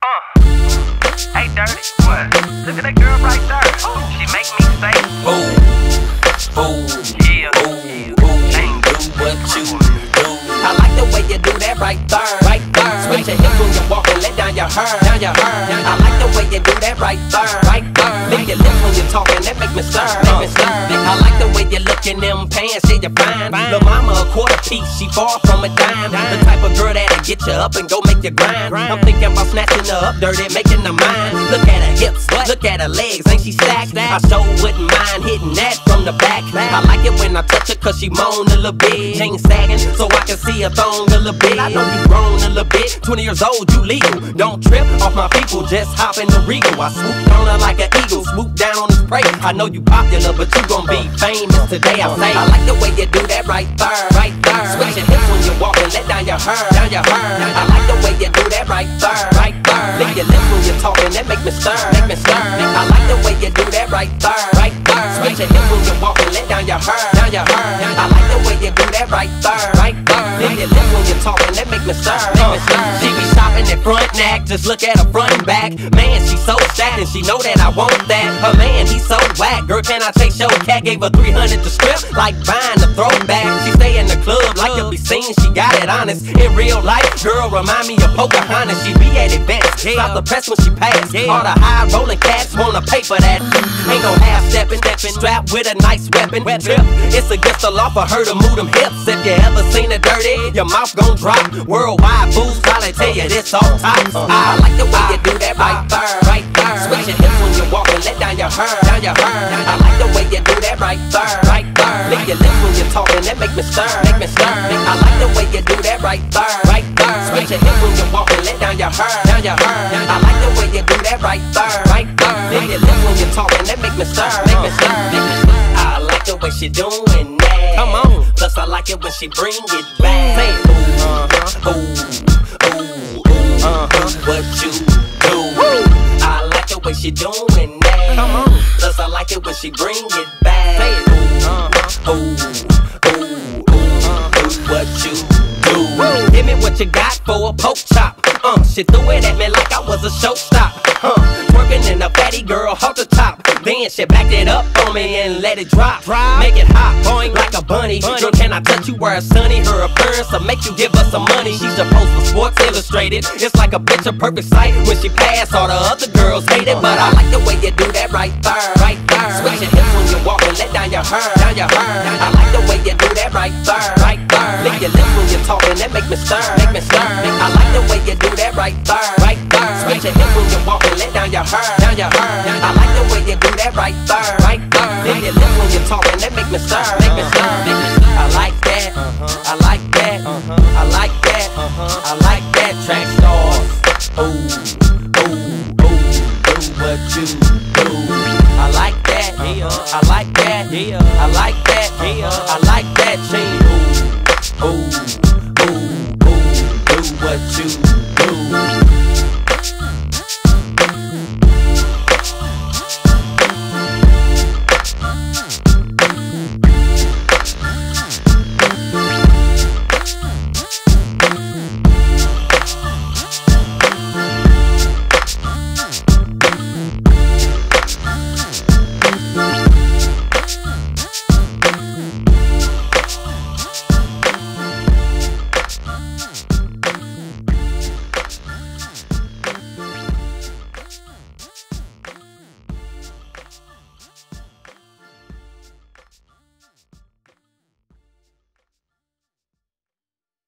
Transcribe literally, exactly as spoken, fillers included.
Uh, hey dirty, what? Look at that girl right there. She make me say, Ooh, ooh, yeah, ooh, ooh, ain't do what you do. I like the way you do that right there, right there. Switch your hips when you walk and let down your hair, down your hair. I like the way you do that right there, right there. Lick your lips when you're talking, that make me stir, make me stir. I like the way you look in them pants, yeah, you're fine. Lil' mama a quarter piece, she far from a dime. The type of girl that'll get you up and go make you grind. I'm thinking about snatching her up dirty, making her mine. Look at her hips, look at her legs, ain't she stacked? I sure wouldn't mind hitting that from the back. I like it when I touch her cause she moan a little bit. Chain sagging so I can see her thong a little bit. I know you grown a little bit, twenty years old, you legal. Don't trip off my people, just hop in the Regal. I swooped on her like an eagle, swoop down on his prey. I know you popular, but you gon' be famous today, I say. I like the way you do that right there, right there. Switch your hips when you walk and let down your hair, down your hair. I like the way you do that right there, right there. Lick your lips when you're talking, that make me stir, make me stir. I like the way you do that right there, right there. Switch your hips when you walk and let down your hair, down your hair. I like the way you do that right there, right there. Lick your lips when you're talking, that make me stir, make me stir. She be shopping at front neck, just look at her front and back. Man, she so sad and she know that I want that. Her man, he so whack. Girl, can I take your cat? Gave her three hundred to strip, like buying the throwback. She stay in the club, like to be seen, she got it honest. In real life, girl, remind me of Pocahontas. She be at events, stop the press when she pass. All the high rolling cats wanna pay for that. Ain't no half stepping, strapped with a nice weapon. Trip, it's against the law for her to move them hips. If you ever seen her dirty, your mouth gon' drop. Worldwide fools probably tell you this all tops. I like the way you do that right there, right there. Switch your hips when you walk and let down your hair, down your hair. I like the way you do that right there, right there. Lick your lips when you're talking, that make me stir, make me stir. I like the way you do that right there, right there. Switch your hips when you walk and let down your hair, down your hair. I like the way you do that right there, right there. Lick your lips when you're talking, that make me stir, make me stir, make me stir. I like the way she doing that. Come on. Plus I like it when she bring it back. Say ooh, uh-huh, ooh, ooh, ooh, uh-huh, what you do. I like the way she doing that. Come on. Plus I like it when she bring it back. Say it ooh, uh-huh, ooh, ooh, ooh, uh-huh, what you do. Give me what you got for a poke chop. Uh, she threw it at me like I was a showstop. Huh, twerking in a fatty girl off the top. Then she backed it up on me and let it drop. Make it hot, boing like a bunny. Girl, can I touch you where it's sunny? Her appearance will make you give her some money. She's supposed for Sports Illustrated. It's like a picture perfect sight. When she pass, all the other girls hate it. But I like the way you do that right there, right there. Switch your hips when you walk and let down your hair, down your hair. I like the way you do that right there, right there. Lick your lips when you're talking, that make me stir, make me stir. I like the way you do that right there, right there. Switch your hips when you walk and let down your hair, down your hair. I like the way you do that right there, right there. Lick your lips when you're talking, that make me stir, make me stir, make me stir. I like that, I like that, I like that, I like that. Track stars, ooh, ooh, ooh, do what you do. I like that, I like that, I like that, I like